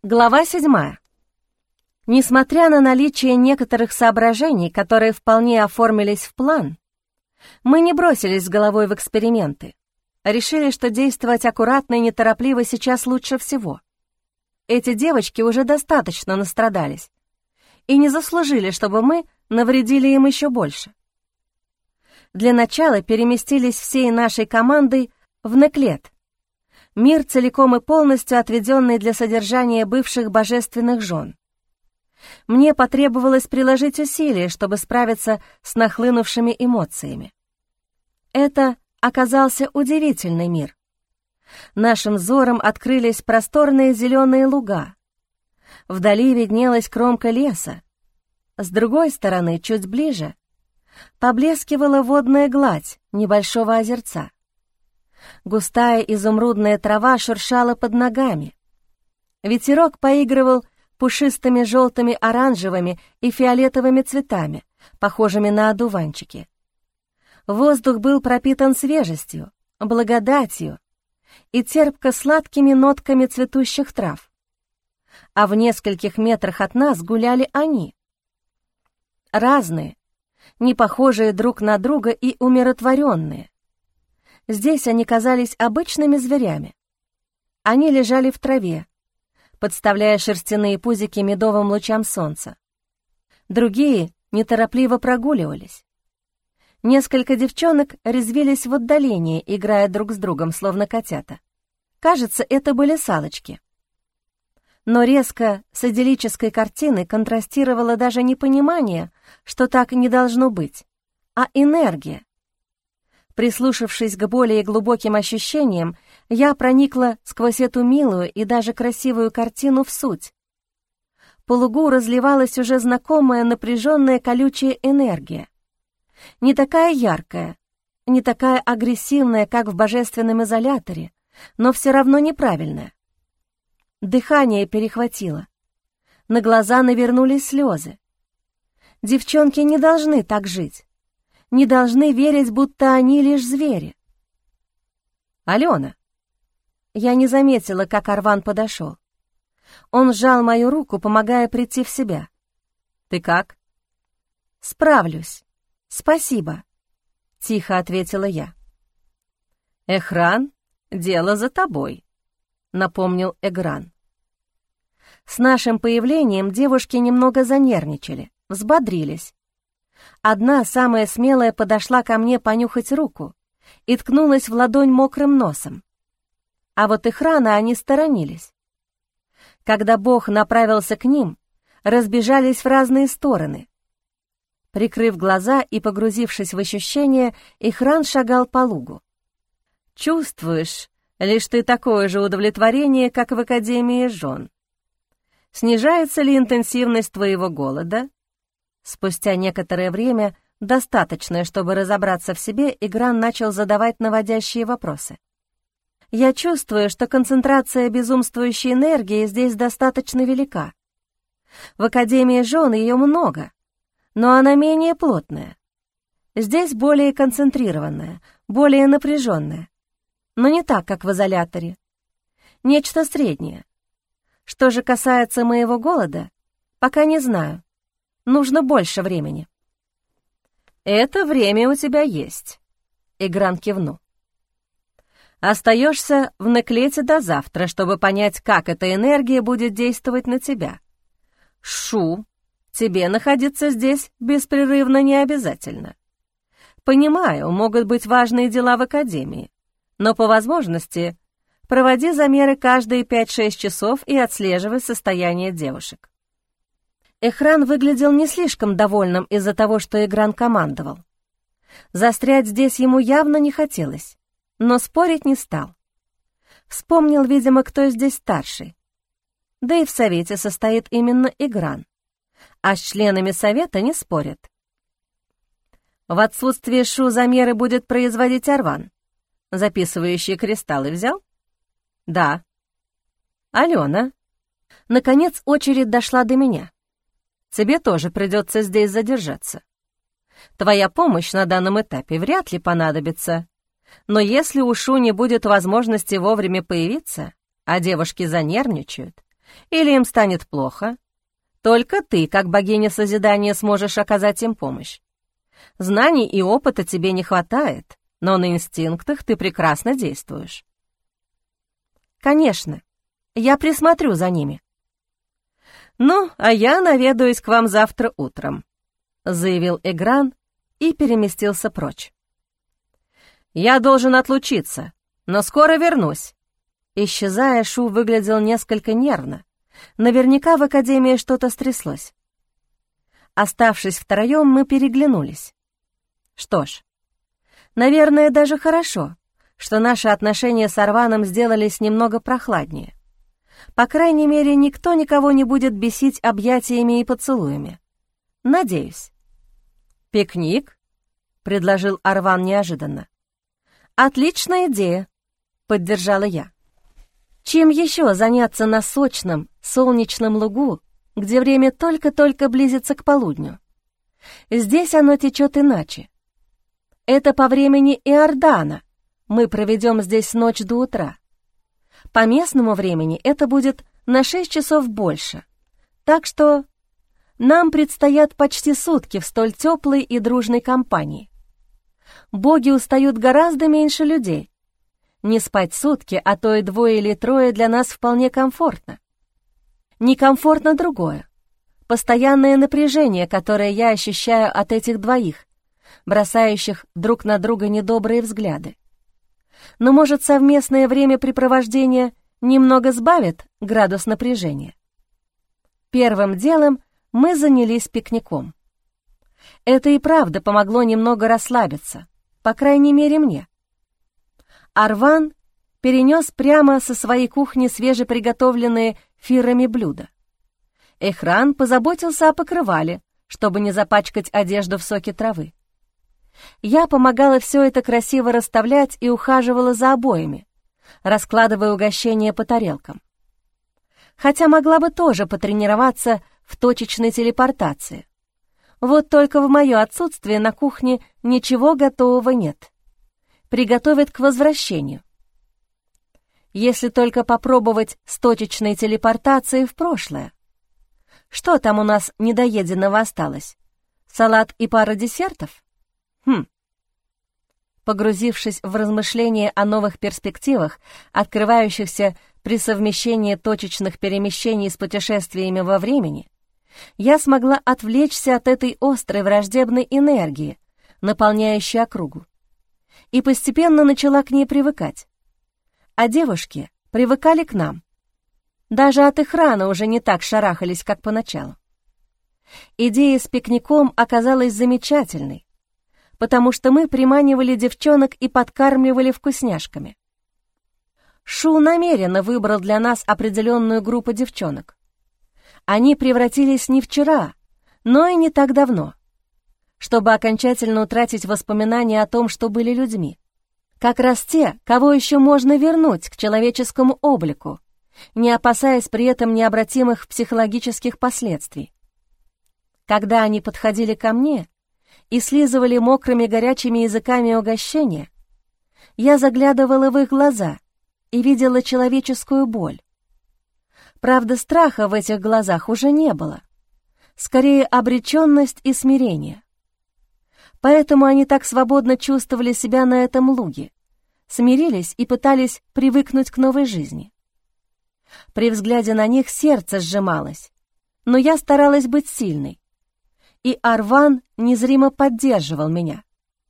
Глава 7. Несмотря на наличие некоторых соображений, которые вполне оформились в план, мы не бросились с головой в эксперименты. Решили, что действовать аккуратно и неторопливо сейчас лучше всего. Эти девочки уже достаточно настрадались и не заслужили, чтобы мы навредили им еще больше. Для начала переместились всей нашей командой в Неклет, мир, целиком и полностью отведенный для содержания бывших божественных жен. Мне потребовалось приложить усилия, чтобы справиться с нахлынувшими эмоциями. Это оказался удивительный мир. Нашим взором открылись просторные зеленые луга. Вдали виднелась кромка леса. С другой стороны, чуть ближе, поблескивала водная гладь небольшого озерца. Густая изумрудная трава шуршала под ногами. Ветерок поигрывал пушистыми желтыми, оранжевыми и фиолетовыми цветами, похожими на одуванчики. Воздух был пропитан свежестью, благодатью и терпко-сладкими нотками цветущих трав. А в нескольких метрах от нас гуляли они. Разные, не похожие друг на друга и умиротворенные. Здесь они казались обычными зверями. Они лежали в траве, подставляя шерстяные пузики медовым лучам солнца. Другие неторопливо прогуливались. Несколько девчонок резвились в отдалении, играя друг с другом, словно котята. Кажется, это были салочки. Но резко с идиллической картиной контрастировало даже не понимание, что так не должно быть, а энергия. Прислушавшись к более глубоким ощущениям, я проникла сквозь эту милую и даже красивую картину в суть. По лугу разливалась уже знакомая напряженная колючая энергия. Не такая яркая, не такая агрессивная, как в божественном изоляторе, но все равно неправильная. Дыхание перехватило. На глаза навернулись слезы. Девчонки не должны так жить. Не должны верить, будто они лишь звери. «Алена!» Я не заметила, как Арван подошел. Он сжал мою руку, помогая прийти в себя. «Ты как?» «Справлюсь. Спасибо», — тихо ответила я. «Эхран, дело за тобой», — напомнил Эгран. С нашим появлением девушки немного занервничали, взбодрились. Одна, самая смелая, подошла ко мне понюхать руку и ткнулась в ладонь мокрым носом. А вот Эхрана они сторонились. Когда Бог направился к ним, разбежались в разные стороны. Прикрыв глаза и погрузившись в ощущения, Эхран шагал по лугу. «Чувствуешь лишь ты такое же удовлетворение, как в Академии жен? Снижается ли интенсивность твоего голода?» Спустя некоторое время, достаточное, чтобы разобраться в себе, Эгран начал задавать наводящие вопросы. «Я чувствую, что концентрация безумствующей энергии здесь достаточно велика. В Академии жен ее много, но она менее плотная. Здесь более концентрированная, более напряженная, но не так, как в изоляторе. Нечто среднее. Что же касается моего голода, пока не знаю. Нужно больше времени». «Это время у тебя есть», — Эгран кивнул. «Остаешься в Неклете до завтра, чтобы понять, как эта энергия будет действовать на тебя. Шу, тебе находиться здесь беспрерывно не обязательно. Понимаю, могут быть важные дела в Академии, но по возможности проводи замеры каждые 5-6 часов и отслеживай состояние девушек». Эхран выглядел не слишком довольным из-за того, что Эгран командовал. Застрять здесь ему явно не хотелось, но спорить не стал. Вспомнил, видимо, кто здесь старший. Да и в совете состоит именно Эгран, а с членами совета не спорят. В отсутствие Шу замеры будет производить Арван. Записывающие кристаллы взял? Да. Алена. Наконец очередь дошла до меня. Тебе тоже придется здесь задержаться. Твоя помощь на данном этапе вряд ли понадобится. Но если у Шу не будет возможности вовремя появиться, а девушки занервничают, Или им станет плохо, только ты, как богиня созидания, сможешь оказать им помощь. Знаний и опыта тебе не хватает, но на инстинктах ты прекрасно действуешь. Конечно, я присмотрю за ними. Ну, а я наведаюсь к вам завтра утром, заявил Эгран и переместился прочь. Я должен отлучиться, но скоро вернусь. Исчезая, Шу выглядел несколько нервно. Наверняка в академии что-то стряслось. Оставшись втроем, мы переглянулись. Что ж, наверное, даже хорошо, что наши отношения с Арваном сделались немного прохладнее. По крайней мере, никто никого не будет бесить объятиями и поцелуями. Надеюсь. «Пикник?» — предложил Арван неожиданно. «Отличная идея», — поддержала я. Чем еще заняться на сочном, солнечном лугу, где время только-только близится к полудню? Здесь оно течет иначе. Это по времени Иордана. Мы проведем здесь ночь до утра. По местному времени это будет на 6 часов больше. Так что нам предстоят почти сутки в столь теплой и дружной компании. Боги устают гораздо меньше людей. Не спать сутки, а то и 2 или 3 для нас вполне комфортно. Некомфортно другое. Постоянное напряжение, которое я ощущаю от этих двоих, бросающих друг на друга недобрые взгляды. Но, может, совместное времяпрепровождение немного сбавит градус напряжения? Первым делом мы занялись пикником. Это и правда помогло немного расслабиться, по крайней мере мне. Арван перенес прямо со своей кухни свежеприготовленные фирами блюда. Эхран позаботился о покрывале, чтобы не запачкать одежду в соке травы. Я помогала все это красиво расставлять и ухаживала за обоями, раскладывая угощения по тарелкам. Хотя могла бы тоже потренироваться в точечной телепортации. Вот только в мое отсутствие на кухне ничего готового нет. Приготовят к возвращению. Если только попробовать с точечной телепортацией в прошлое. Что там у нас недоеденного осталось? Салат и пара десертов? Погрузившись в размышления о новых перспективах, открывающихся при совмещении точечных перемещений с путешествиями во времени, я смогла отвлечься от этой острой враждебной энергии, наполняющей округу, и постепенно начала к ней привыкать. А девушки привыкали к нам. Даже от Эхрана уже не так шарахались, как поначалу. Идея с пикником оказалась замечательной, потому что мы приманивали девчонок и подкармливали вкусняшками. Шу намеренно выбрал для нас определенную группу девчонок. Они превратились не вчера, но и не так давно, чтобы окончательно утратить воспоминания о том, что были людьми. Как раз те, кого еще можно вернуть к человеческому облику, не опасаясь при этом необратимых психологических последствий. Когда они подходили ко мне и слизывали мокрыми горячими языками угощения, я заглядывала в их глаза и видела человеческую боль. Правда, страха в этих глазах уже не было, скорее обреченность и смирение. Поэтому они так свободно чувствовали себя на этом луге, смирились и пытались привыкнуть к новой жизни. При взгляде на них сердце сжималось, но я старалась быть сильной, и Арван незримо поддерживал меня.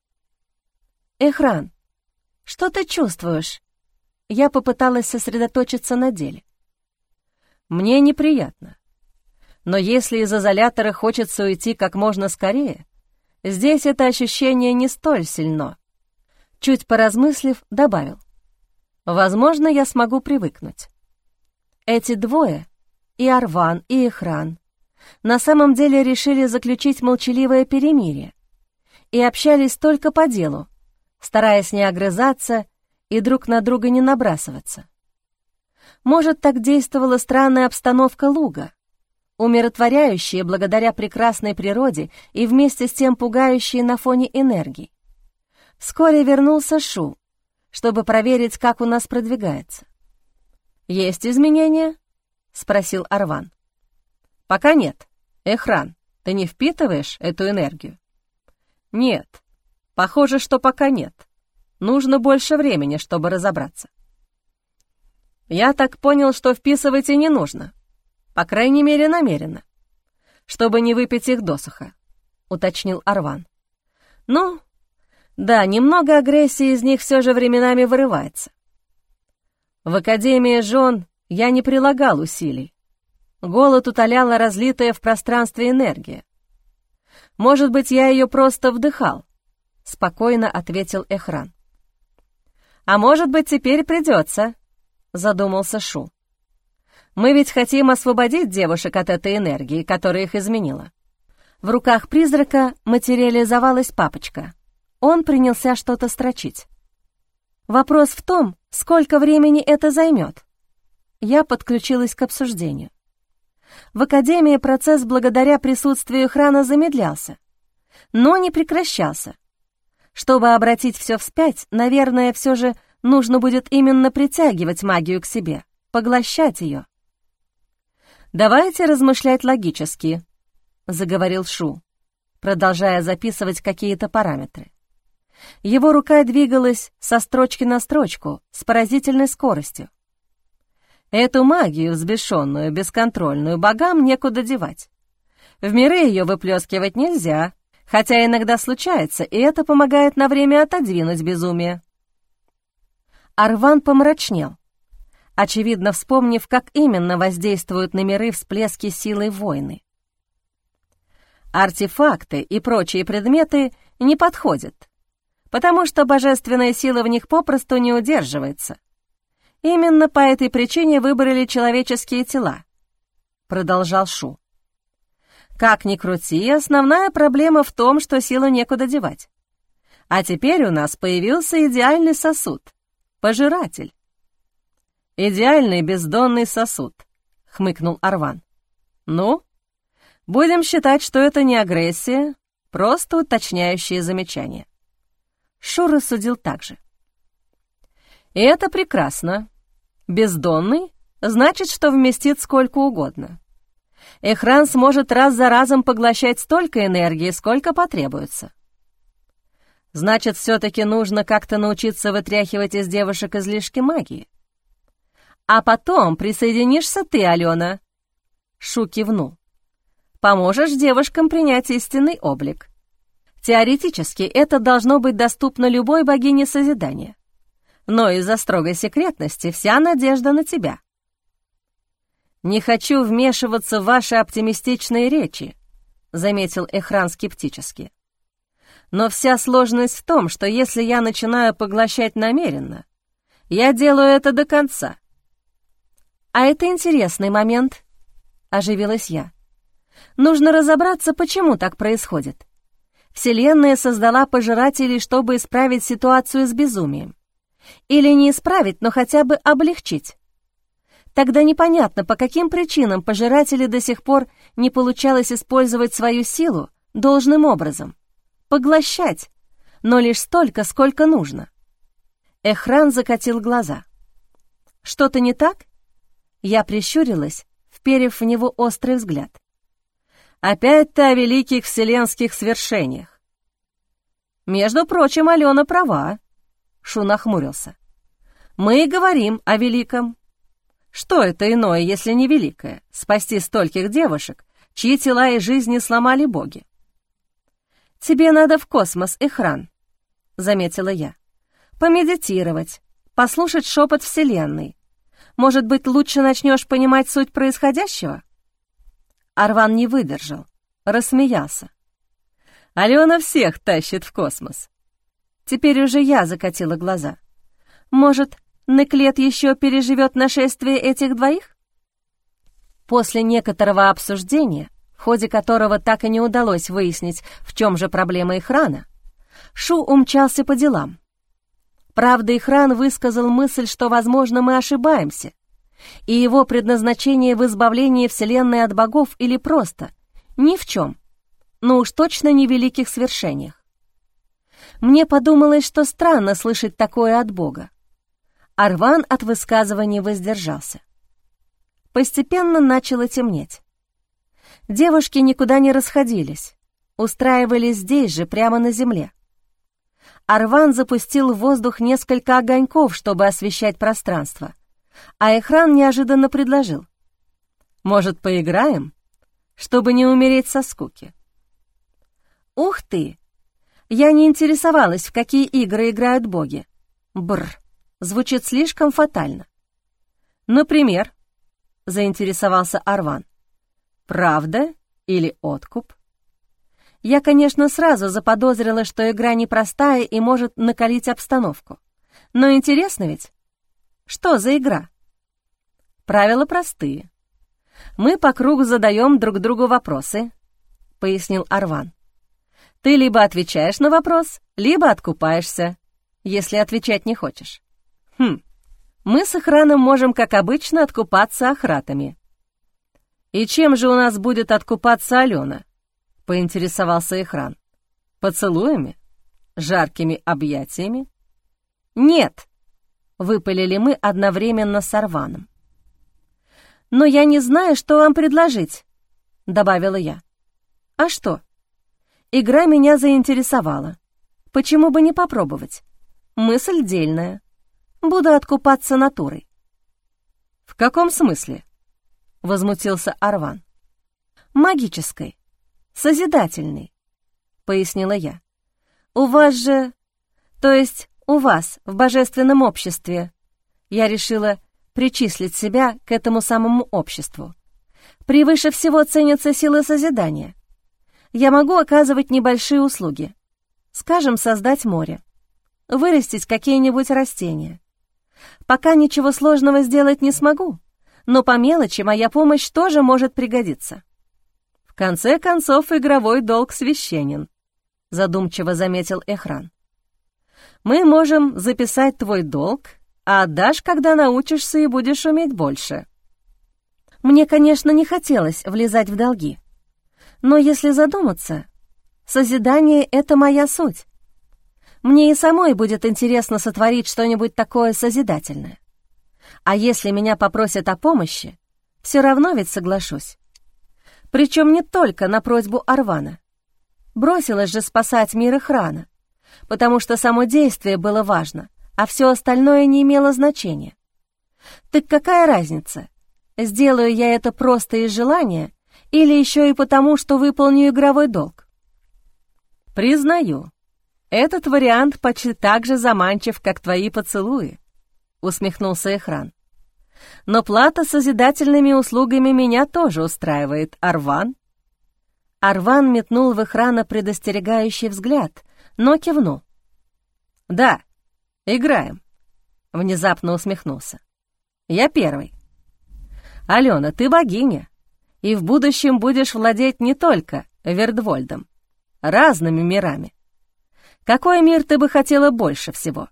«Эхран, что ты чувствуешь?» Я попыталась сосредоточиться на деле. «Мне неприятно. Но если из изолятора хочется уйти как можно скорее, здесь это ощущение не столь сильно». Чуть поразмыслив, добавил. «Возможно, я смогу привыкнуть». Эти двое, и Арван, и Эхран, на самом деле решили заключить молчаливое перемирие и общались только по делу, стараясь не огрызаться и друг на друга не набрасываться. Может, так действовала странная обстановка луга, умиротворяющая благодаря прекрасной природе и вместе с тем пугающая на фоне энергии. Вскоре вернулся Шу, чтобы проверить, как у нас продвигается. «Есть изменения?» — спросил Арван. «Пока нет. Эхран, ты не впитываешь эту энергию?» «Нет. Похоже, что пока нет. Нужно больше времени, чтобы разобраться». «Я так понял, что вписывать и не нужно. По крайней мере, намеренно. Чтобы не выпить их досуха», — уточнил Арван. «Ну, да, немного агрессии из них все же временами вырывается. В Академии жен я не прилагал усилий. Голод утоляла разлитая в пространстве энергия. Может быть, я ее просто вдыхал», — спокойно ответил Эхран. «А может быть, теперь придется», — задумался Шу. «Мы ведь хотим освободить девушек от этой энергии, которая их изменила». В руках призрака материализовалась папочка. Он принялся что-то строчить. «Вопрос в том, сколько времени это займет». Я подключилась к обсуждению. В Академии процесс благодаря присутствию Эхрана замедлялся, но не прекращался. Чтобы обратить все вспять, наверное, все же нужно будет именно притягивать магию к себе, поглощать ее. «Давайте размышлять логически», — заговорил Шу, продолжая записывать какие-то параметры. Его рука двигалась со строчки на строчку с поразительной скоростью. «Эту магию, взбешенную, бесконтрольную, богам некуда девать. В миры ее выплескивать нельзя, хотя иногда случается, и это помогает на время отодвинуть безумие». Арван помрачнел, очевидно вспомнив, как именно воздействуют на миры всплески силы войны. «Артефакты и прочие предметы не подходят, потому что божественная сила в них попросту не удерживается. Именно по этой причине выбрали человеческие тела», — продолжал Шу. «Как ни крути, основная проблема в том, что силу некуда девать. А теперь у нас появился идеальный сосуд — пожиратель». «Идеальный бездонный сосуд», — хмыкнул Арван. «Ну, будем считать, что это не агрессия, просто уточняющие замечания». Шу рассудил так же. «И это прекрасно. Бездонный значит, что вместит сколько угодно. Эхран сможет раз за разом поглощать столько энергии, сколько потребуется. Значит, все-таки нужно как-то научиться вытряхивать из девушек излишки магии. А потом присоединишься ты, Алена». Шу кивнул. «Поможешь девушкам принять истинный облик. Теоретически это должно быть доступно любой богине созидания. Но из-за строгой секретности вся надежда на тебя». «Не хочу вмешиваться в ваши оптимистичные речи», — заметил Эхран скептически. «Но вся сложность в том, что если я начинаю поглощать намеренно, я делаю это до конца». «А это интересный момент», — оживилась я. «Нужно разобраться, почему так происходит. Вселенная создала пожирателей, чтобы исправить ситуацию с безумием. Или не исправить, но хотя бы облегчить. Тогда непонятно, по каким причинам пожиратели до сих пор не получалось использовать свою силу должным образом. Поглощать, но лишь столько, сколько нужно». Эхран закатил глаза. «Что-то не так?» Я прищурилась, вперев в него острый взгляд. «Опять ты о великих вселенских свершениях». «Между прочим, Алена права», — Шу нахмурился. «Мы и говорим о великом. Что это иное, если не великое, спасти стольких девушек, чьи тела и жизни сломали боги?» «Тебе надо в космос, Эхран», — заметила я. «Помедитировать, послушать шепот Вселенной. Может быть, лучше начнешь понимать суть происходящего?» Арван не выдержал, рассмеялся. «Алена всех тащит в космос». Теперь уже я закатила глаза. «Может, Неклет еще переживет нашествие этих двоих?» После некоторого обсуждения, в ходе которого так и не удалось выяснить, в чем же проблема Эхрана, Шу умчался по делам. Правда, Эхран высказал мысль, что, возможно, мы ошибаемся, и его предназначение в избавлении Вселенной от богов или просто ни в чем, но уж точно не в великих свершениях. Мне подумалось, что странно слышать такое от Бога. Арван от высказывания воздержался. Постепенно начало темнеть. Девушки никуда не расходились, устраивались здесь же, прямо на земле. Арван запустил в воздух несколько огоньков, чтобы освещать пространство, а Эхран неожиданно предложил: «Может, поиграем, чтобы не умереть со скуки?» «Ух ты! Я не интересовалась, в какие игры играют боги. Бррр, звучит слишком фатально». «Например?» — заинтересовался Арван. «Правда или откуп?» Я, конечно, сразу заподозрила, что игра непростая и может накалить обстановку. Но интересно ведь? Что за игра? Правила простые. Мы по кругу задаем друг другу вопросы, — пояснил Арван. Ты либо отвечаешь на вопрос, либо откупаешься, если отвечать не хочешь. Мы с Эхраном можем, как обычно, откупаться ахратами. «И чем же у нас будет откупаться Алена?» — поинтересовался Эхран. «Поцелуями? Жаркими объятиями?» «Нет», — выпалили мы одновременно с Арваном. «Но я не знаю, что вам предложить», — добавила я. «А что? Игра меня заинтересовала. Почему бы не попробовать? Мысль дельная. Буду откупаться натурой». «В каком смысле?» — возмутился Арван. «Магической, созидательной», — пояснила я. «У вас же, то есть у вас в божественном обществе», я решила причислить себя к этому самому обществу, превыше всего ценятся силы созидания. Я могу оказывать небольшие услуги, скажем, создать море, вырастить какие-нибудь растения. Пока ничего сложного сделать не смогу, но по мелочи моя помощь тоже может пригодиться. В конце концов, игровой долг священен, задумчиво заметил Эхран. Мы можем записать твой долг, а отдашь, когда научишься и будешь уметь больше. Мне, конечно, не хотелось влезать в долги, но если задуматься, созидание — это моя суть. Мне и самой будет интересно сотворить что-нибудь такое созидательное. А если меня попросят о помощи, все равно ведь соглашусь. Причем не только на просьбу Арвана. Бросилась же спасать мир Эхрана, потому что само действие было важно, а все остальное не имело значения. Так какая разница, сделаю я это просто из желания или еще и потому, что выполню игровой долг? «Признаю, этот вариант почти так же заманчив, как твои поцелуи», — усмехнулся Эхран. «Но плата созидательными услугами меня тоже устраивает, Арван». Арван метнул в Эхрана предостерегающий взгляд, но кивнул. «Да, играем», — внезапно усмехнулся. «Я первый. Алена, ты богиня, и в будущем будешь владеть не только Вердвольдом, разными мирами. Какой мир ты бы хотела больше всего?»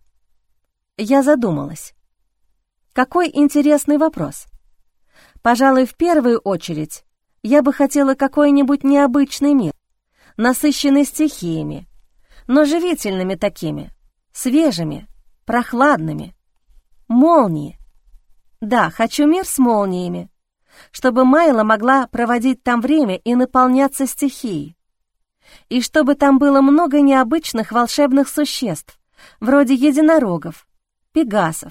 Я задумалась. Какой интересный вопрос. Пожалуй, в первую очередь я бы хотела какой-нибудь необычный мир, насыщенный стихиями, но живительными такими, свежими, прохладными. Молнии. Да, хочу мир с молниями, чтобы Майла могла проводить там время и наполняться стихией. И чтобы там было много необычных волшебных существ, вроде единорогов, пегасов.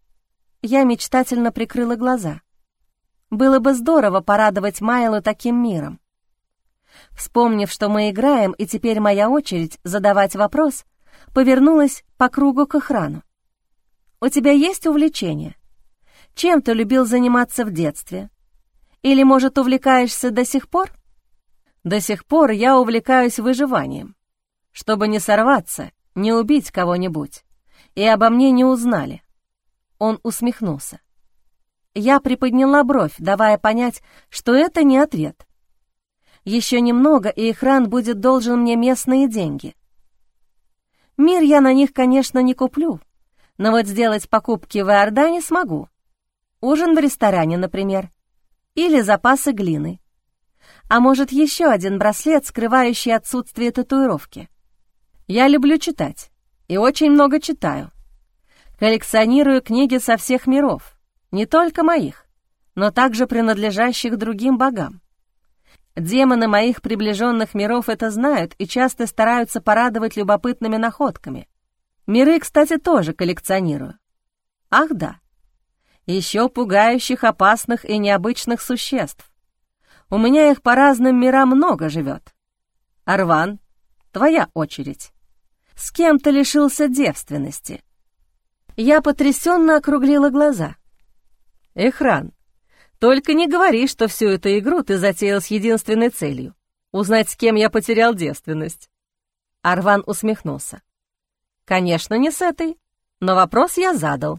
Я мечтательно прикрыла глаза. Было бы здорово порадовать Майлу таким миром. Вспомнив, что мы играем, и теперь моя очередь задавать вопрос, повернулась по кругу к Эхрану. «У тебя есть увлечение? Чем ты любил заниматься в детстве? Или, может, увлекаешься до сих пор?» «До сих пор я увлекаюсь выживанием, чтобы не сорваться, не убить кого-нибудь, и обо мне не узнали». Он усмехнулся. Я приподняла бровь, давая понять, что это не ответ. Еще немного, и Эхран будет должен мне местные деньги. Мир я на них, конечно, не куплю, но вот сделать покупки в Иордане смогу. Ужин в ресторане, например, или запасы глины. А может, еще один браслет, скрывающий отсутствие татуировки. Я люблю читать и очень много читаю. Коллекционирую книги со всех миров, не только моих, но также принадлежащих другим богам. Демоны моих приближенных миров это знают и часто стараются порадовать любопытными находками. Миры, кстати, тоже коллекционирую. Ах да, еще пугающих, опасных и необычных существ. У меня их по разным мирам много живет. Арван, твоя очередь. С кем ты лишился девственности?» Я потрясенно округлила глаза. «Эхран, только не говори, что всю эту игру ты затеял с единственной целью — узнать, с кем я потерял девственность». Арван усмехнулся. «Конечно, не с этой, но вопрос я задал».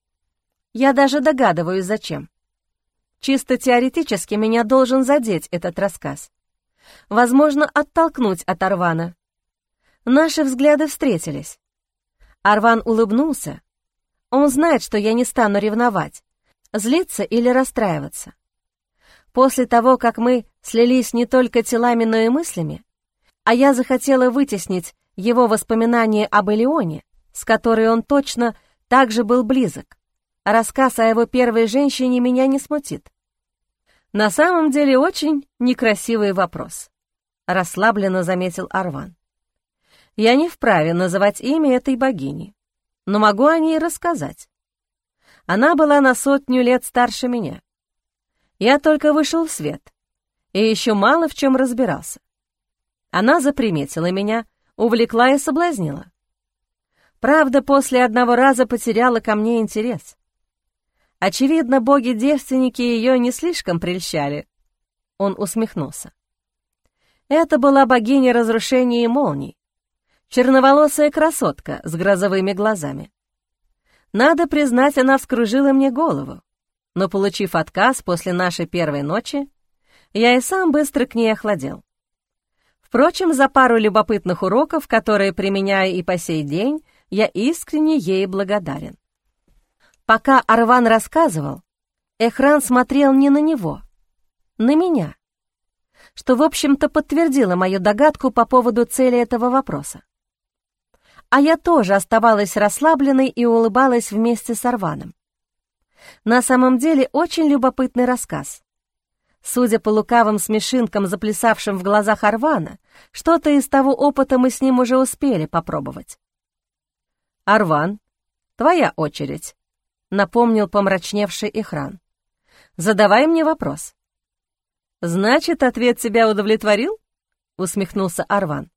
Я даже догадываюсь, зачем. Чисто теоретически меня должен задеть этот рассказ. Возможно, оттолкнуть от Арвана. Наши взгляды встретились. Арван улыбнулся. Он знает, что я не стану ревновать, злиться или расстраиваться. После того, как мы слились не только телами, но и мыслями, а я захотела вытеснить его воспоминания об Элеоне, с которой он точно так же был близок, рассказ о его первой женщине меня не смутит. «На самом деле очень некрасивый вопрос», — расслабленно заметил Арван. «Я не вправе называть имя этой богини, но могу о ней рассказать. Она была на 100 лет старше меня. Я только вышел в свет и еще мало в чем разбирался. Она заприметила меня, увлекла и соблазнила. Правда, после одного раза потеряла ко мне интерес. Очевидно, боги-девственники ее не слишком прельщали». Он усмехнулся. Это была богиня разрушения и молний, черноволосая красотка с грозовыми глазами. Надо признать, она вскружила мне голову, но, получив отказ после нашей первой ночи, я и сам быстро к ней охладел. Впрочем, за пару любопытных уроков, которые применяю и по сей день, я искренне ей благодарен. Пока Арван рассказывал, Эхран смотрел не на него, на меня, что, в общем-то, подтвердило мою догадку по поводу цели этого вопроса. А я тоже оставалась расслабленной и улыбалась вместе с Арваном. На самом деле, очень любопытный рассказ. Судя по лукавым смешинкам, заплясавшим в глазах Арвана, что-то из того опыта мы с ним уже успели попробовать. «Арван, твоя очередь», — напомнил помрачневший Эхран. «Задавай мне вопрос». «Значит, ответ тебя удовлетворил?» — усмехнулся Арван.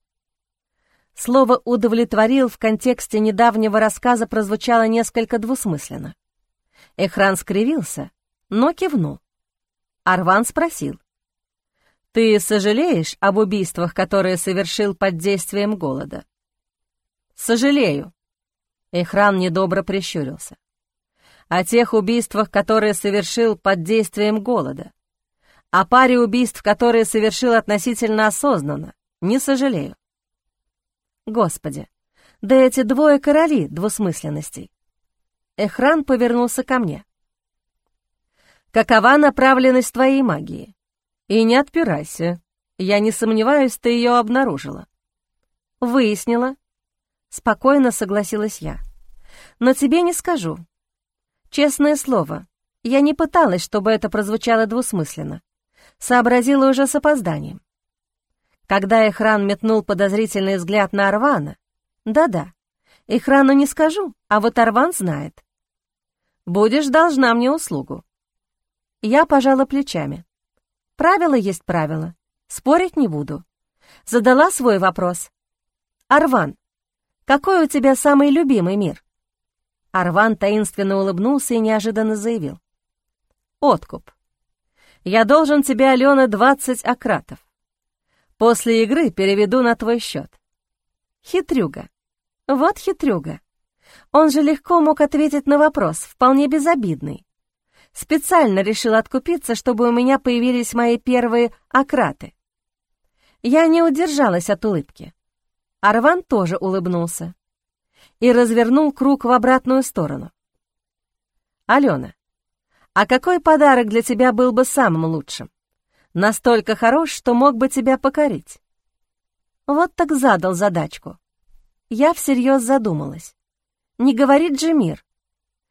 Слово «удовлетворил» в контексте недавнего рассказа прозвучало несколько двусмысленно. Эхран скривился, но кивнул. Арван спросил: «Ты сожалеешь об убийствах, которые совершил под действием голода?» «Сожалею», — Эхран недобро прищурился. «О тех убийствах, которые совершил под действием голода. О паре убийств, которые совершил относительно осознанно, не сожалею». Господи, да эти двое короли двусмысленностей. Эхран повернулся ко мне. «Какова направленность твоей магии? И не отпирайся. Я не сомневаюсь, ты ее обнаружила». «Выяснила». Спокойно согласилась я. «Но тебе не скажу. Честное слово, я не пыталась, чтобы это прозвучало двусмысленно. Сообразила уже с опозданием. Когда Эхран метнул подозрительный взгляд на Арвана, да-да, Эхрану не скажу, а вот Арван знает. Будешь должна мне услугу». Я пожала плечами. Правило есть правило, спорить не буду. Задала свой вопрос. «Арван, какой у тебя самый любимый мир?» Арван таинственно улыбнулся и неожиданно заявил: «Откуп. Я должен тебе, Алена, 20 акратов. После игры переведу на твой счет». Хитрюга. Вот хитрюга. Он же легко мог ответить на вопрос, вполне безобидный. Специально решил откупиться, чтобы у меня появились мои первые акраты. Я не удержалась от улыбки. Арван тоже улыбнулся и развернул круг в обратную сторону. «Алена, а какой подарок для тебя был бы самым лучшим? Настолько хорош, что мог бы тебя покорить?» Вот так задал задачку. Я всерьез задумалась. Не говорит же мир.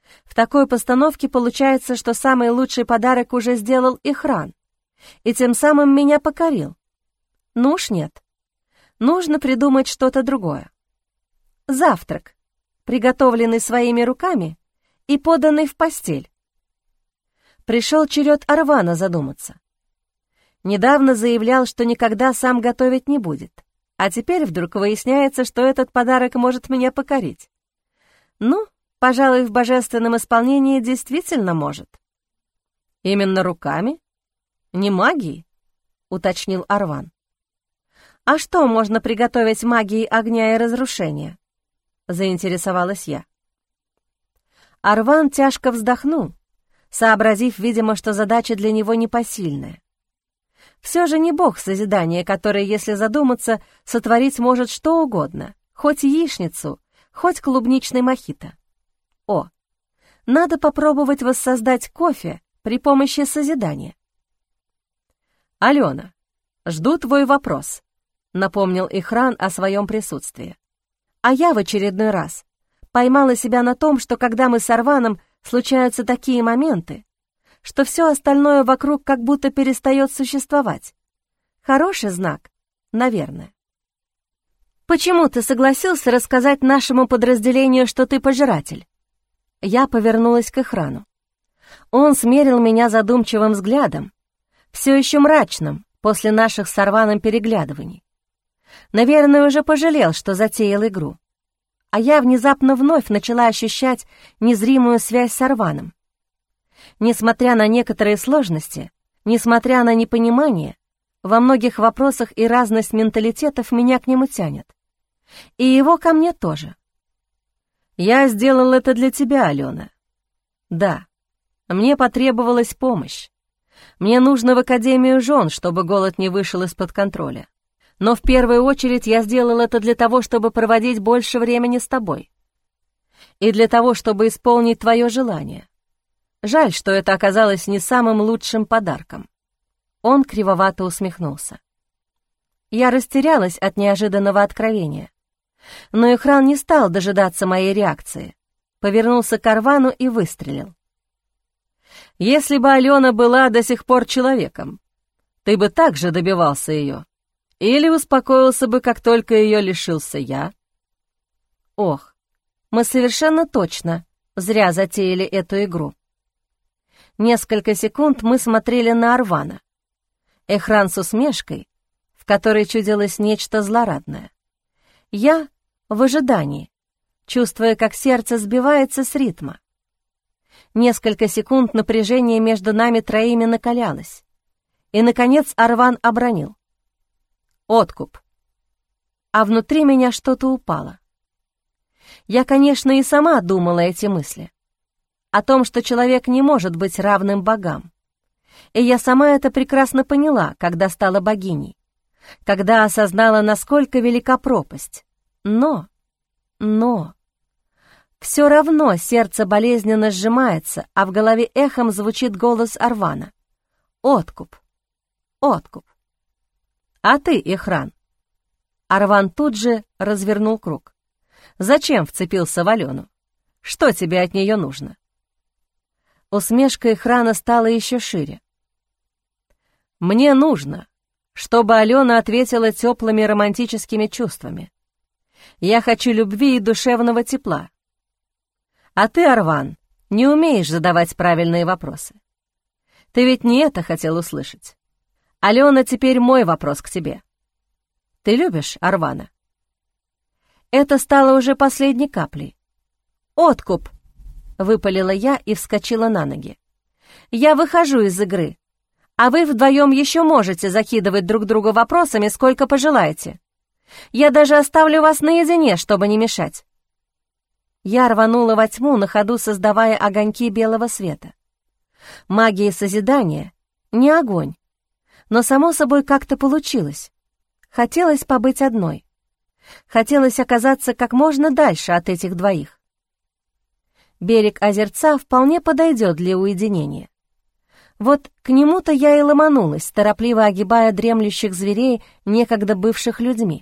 В такой постановке получается, что самый лучший подарок уже сделал Ихран, и тем самым меня покорил. Ну уж нет. Нужно придумать что-то другое. Завтрак, приготовленный своими руками и поданный в постель. Пришел черед Арвана задуматься. Недавно заявлял, что никогда сам готовить не будет, а теперь вдруг выясняется, что этот подарок может меня покорить. Ну, пожалуй, в божественном исполнении действительно может. Именно руками? Не магией? Уточнил Арван. А что можно приготовить магией огня и разрушения? Заинтересовалась я. Арван тяжко вздохнул, сообразив, видимо, что задача для него непосильная. Все же не бог созидания, который, если задуматься, сотворить может что угодно, хоть яичницу, хоть клубничный мохито. О, надо попробовать воссоздать кофе при помощи созидания. «Алена, жду твой вопрос», — напомнил Ихран о своем присутствии. А я в очередной раз поймала себя на том, что когда мы с Арваном случаются такие моменты, что все остальное вокруг как будто перестает существовать. Хороший знак, наверное. «Почему ты согласился рассказать нашему подразделению, что ты пожиратель?» Я повернулась к Ихрану. Он смерил меня задумчивым взглядом, все еще мрачным после наших с Арваном переглядываний. Наверное, уже пожалел, что затеял игру. А я внезапно вновь начала ощущать незримую связь с Арваном. Несмотря на некоторые сложности, несмотря на непонимание, во многих вопросах и разность менталитетов меня к нему тянет. И его ко мне тоже. «Я сделал это для тебя, Алена. Да, мне потребовалась помощь. Мне нужно в Академию жен, чтобы голод не вышел из-под контроля. Но в первую очередь я сделал это для того, чтобы проводить больше времени с тобой. И для того, чтобы исполнить твое желание. Жаль, что это оказалось не самым лучшим подарком». Он кривовато усмехнулся. Я растерялась от неожиданного откровения. Но Ихран не стал дожидаться моей реакции. Повернулся к Арвану и выстрелил. «Если бы Алена была до сих пор человеком, ты бы также добивался ее? Или успокоился бы, как только ее лишился я?» Ох, мы совершенно точно зря затеяли эту игру. Несколько секунд мы смотрели на Арвана. Ихран с усмешкой, в которой чудилось нечто злорадное. Я в ожидании, чувствуя, как сердце сбивается с ритма. Несколько секунд напряжение между нами троими накалялось. И, наконец, Арван обронил: «Откуп». А внутри меня что-то упало. Я, конечно, и сама думала эти мысли. О том, что человек не может быть равным богам. И я сама это прекрасно поняла, когда стала богиней, когда осознала, насколько велика пропасть. Но... Все равно сердце болезненно сжимается, а в голове эхом звучит голос Арвана. «Откуп! Откуп!» «А ты, Ихран?» Арван тут же развернул круг. «Зачем вцепился в Алену? Что тебе от нее нужно?» Усмешка Ихрана стала еще шире. «Мне нужно, чтобы Алена ответила теплыми романтическими чувствами. Я хочу любви и душевного тепла. А ты, Арван, не умеешь задавать правильные вопросы. Ты ведь не это хотел услышать. Алена, теперь мой вопрос к тебе. Ты любишь Арвана?» Это стало уже последней каплей. «Откуп!» — выпалила я и вскочила на ноги. «Я выхожу из игры, а вы вдвоем еще можете закидывать друг друга вопросами, сколько пожелаете. Я даже оставлю вас наедине, чтобы не мешать». Я рванула во тьму, на ходу создавая огоньки белого света. Магия созидания — не огонь, но само собой как-то получилось. Хотелось побыть одной. Хотелось оказаться как можно дальше от этих двоих. Берег озерца вполне подойдет для уединения. Вот к нему-то я и ломанулась, торопливо огибая дремлющих зверей, некогда бывших людьми.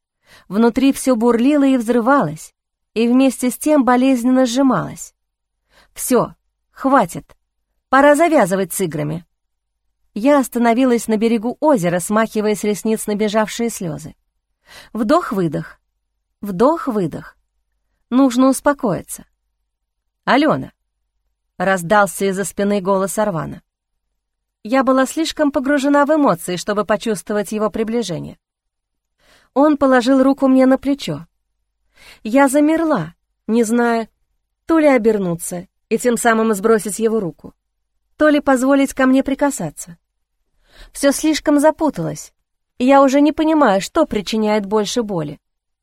Внутри все бурлило и взрывалось, и вместе с тем болезненно сжималось. Все, хватит. Пора завязывать с играми». Я остановилась на берегу озера, смахивая с ресниц набежавшие слезы. Вдох-выдох. Вдох-выдох. Нужно успокоиться. «Алена!» — раздался из-за спины голос Арвана. Я была слишком погружена в эмоции, чтобы почувствовать его приближение. Он положил руку мне на плечо. Я замерла, не зная, то ли обернуться и тем самым сбросить его руку, то ли позволить ко мне прикасаться. Все слишком запуталось, и я уже не понимаю, что причиняет больше боли.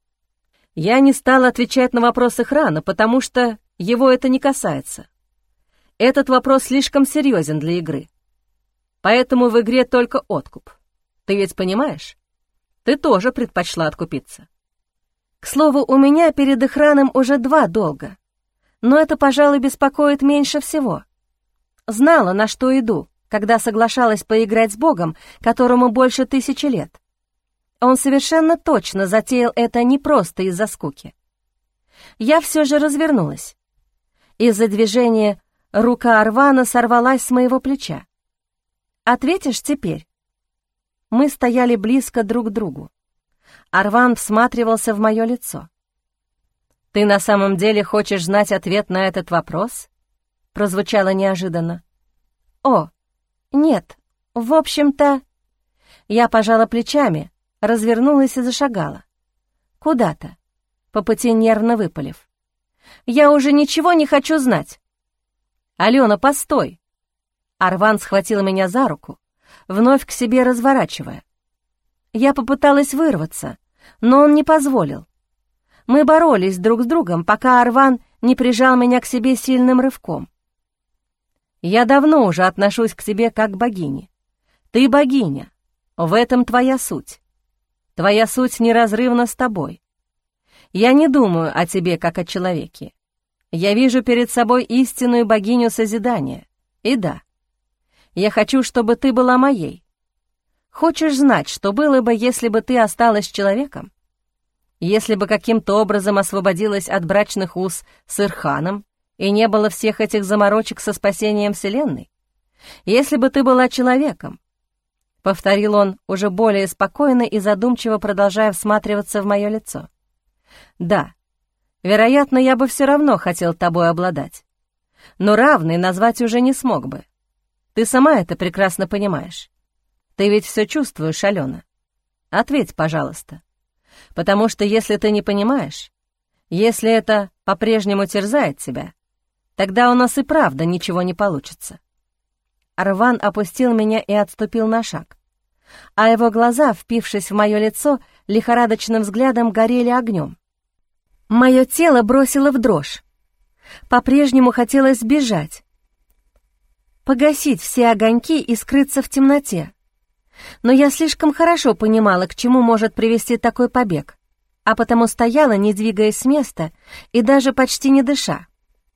Я не стала отвечать на вопросы Храна, потому что его это не касается. Этот вопрос слишком серьезен для игры. Поэтому в игре только откуп. Ты ведь понимаешь? Ты тоже предпочла откупиться. К слову, у меня перед Ихраном уже 2 долга. Но это, пожалуй, беспокоит меньше всего. Знала, на что иду, когда соглашалась поиграть с Богом, которому больше 1000 лет. Он совершенно точно затеял это не просто из-за скуки. Я все же развернулась. Из-за движения рука Арвана сорвалась с моего плеча. «Ответишь теперь?» Мы стояли близко друг к другу. Арван всматривался в мое лицо. «Ты на самом деле хочешь знать ответ на этот вопрос?» Прозвучало неожиданно. «О, нет, в общем-то...» Я пожала плечами, развернулась и зашагала. Куда-то, по пути нервно выпалив. «Я уже ничего не хочу знать!» «Алена, постой!» Арван схватил меня за руку, вновь к себе разворачивая. Я попыталась вырваться, но он не позволил. Мы боролись друг с другом, пока Арван не прижал меня к себе сильным рывком. «Я давно уже отношусь к тебе как к богине. Ты богиня, в этом твоя суть. Твоя суть неразрывна с тобой. Я не думаю о тебе как о человеке. Я вижу перед собой истинную богиню созидания. И да, я хочу, чтобы ты была моей. Хочешь знать, что было бы, если бы ты осталась человеком? Если бы каким-то образом освободилась от брачных уз с Ирханом и не было всех этих заморочек со спасением Вселенной? Если бы ты была человеком, — повторил он уже более спокойно и задумчиво, продолжая всматриваться в мое лицо. Да, вероятно, я бы все равно хотел тобой обладать, но равной назвать уже не смог бы. Ты сама это прекрасно понимаешь. Ты ведь все чувствуешь, Алена. Ответь, пожалуйста. Потому что если ты не понимаешь, если это по-прежнему терзает тебя, тогда у нас и правда ничего не получится». Арван опустил меня и отступил на шаг, а его глаза, впившись в мое лицо, лихорадочным взглядом горели огнем. Мое тело бросило в дрожь. По-прежнему хотелось бежать, погасить все огоньки и скрыться в темноте. Но я слишком хорошо понимала, к чему может привести такой побег, а потому стояла, не двигаясь с места и даже почти не дыша.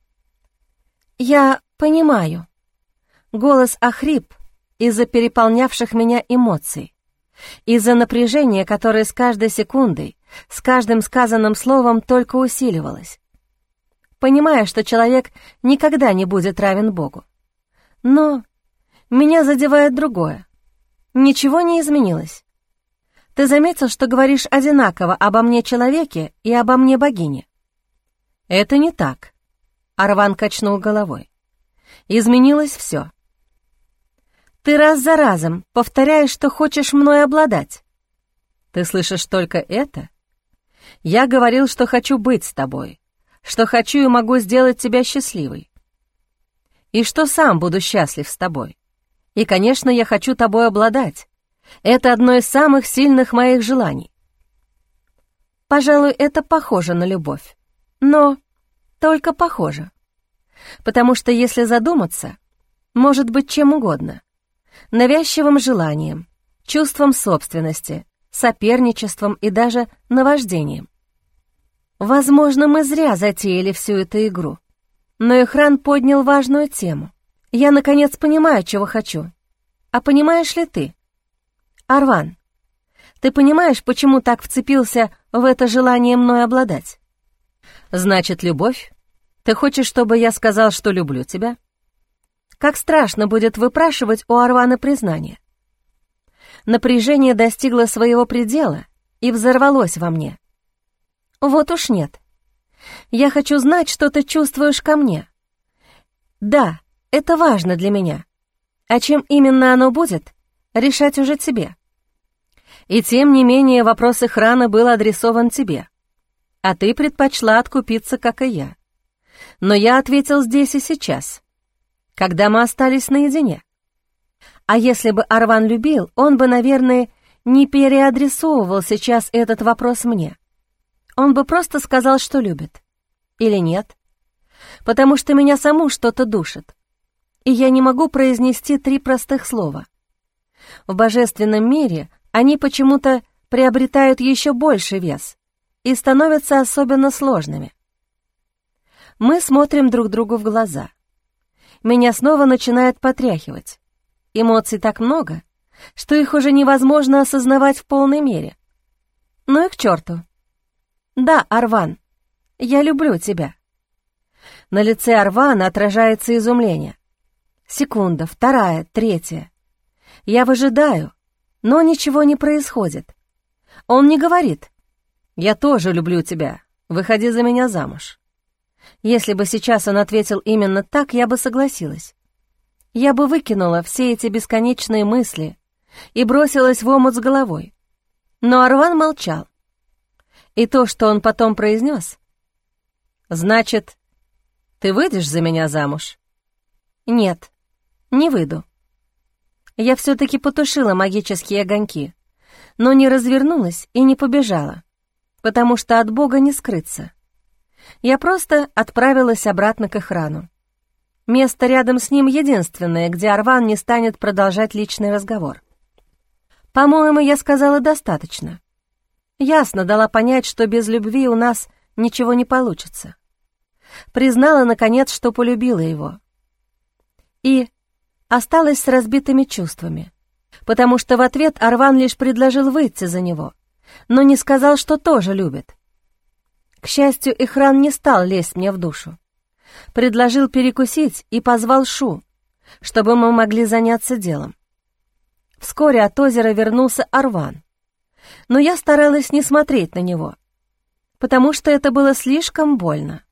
«Я понимаю». Голос охрип из-за переполнявших меня эмоций, из-за напряжения, которое с каждой секундой, с каждым сказанным словом только усиливалось. Понимая, что человек никогда не будет равен Богу. Но меня задевает другое. Ничего не изменилось. Ты заметил, что говоришь одинаково обо мне человеке и обо мне богине? Это не так. Арван качнул головой. Изменилось все. Ты раз за разом повторяешь, что хочешь мной обладать. Ты слышишь только это? Я говорил, что хочу быть с тобой, что хочу и могу сделать тебя счастливой. И что сам буду счастлив с тобой. И, конечно, я хочу тобой обладать. Это одно из самых сильных моих желаний. Пожалуй, это похоже на любовь. Но только похоже. Потому что, если задуматься, может быть чем угодно. Навязчивым желанием, чувством собственности, соперничеством и даже наваждением. Возможно, мы зря затеяли всю эту игру. Но Ихран поднял важную тему. Я, наконец, понимаю, чего хочу. А понимаешь ли ты? Арван, ты понимаешь, почему так вцепился в это желание мной обладать? Значит, любовь Ты хочешь, чтобы я сказал, что люблю тебя? Как страшно будет выпрашивать у Арвана признание. Напряжение достигло своего предела и взорвалось во мне. Вот уж нет. Я хочу знать, что ты чувствуешь ко мне. Да, это важно для меня. А чем именно оно будет, решать уже тебе. И тем не менее вопрос охраны был адресован тебе. А ты предпочла откупиться, как и я. Но я ответил здесь и сейчас, когда мы остались наедине. А если бы Арван любил, он бы, наверное, не переадресовывал сейчас этот вопрос мне. Он бы просто сказал, что любит. Или нет. Потому что меня саму что-то душит. И я не могу произнести 3 простых слова. В божественном мире они почему-то приобретают еще больше вес и становятся особенно сложными. Мы смотрим друг другу в глаза. Меня снова начинает потряхивать. Эмоций так много, что их уже невозможно осознавать в полной мере. Ну и к черту. Да, Арван, я люблю тебя. На лице Арвана отражается изумление. Секунда, 2, 3. Я выжидаю, но ничего не происходит. Он не говорит: «Я тоже люблю тебя, выходи за меня замуж». Если бы сейчас он ответил именно так, я бы согласилась. Я бы выкинула все эти бесконечные мысли и бросилась в омут с головой. Но Арван молчал. И то, что он потом произнес: «Значит, ты выйдешь за меня замуж?» Нет, не выйду. Я все-таки потушила магические огоньки, но не развернулась и не побежала, потому что от Бога не скрыться. Я просто отправилась обратно к охрану. Место рядом с ним единственное, где Арван не станет продолжать личный разговор. По-моему, я сказала достаточно. Ясно дала понять, что без любви у нас ничего не получится. Признала, наконец, что полюбила его. И осталась с разбитыми чувствами, потому что в ответ Арван лишь предложил выйти за него, но не сказал, что тоже любит. К счастью, Ихран не стал лезть мне в душу. Предложил перекусить и позвал Шу, чтобы мы могли заняться делом. Вскоре от озера вернулся Арван, но я старалась не смотреть на него, потому что это было слишком больно.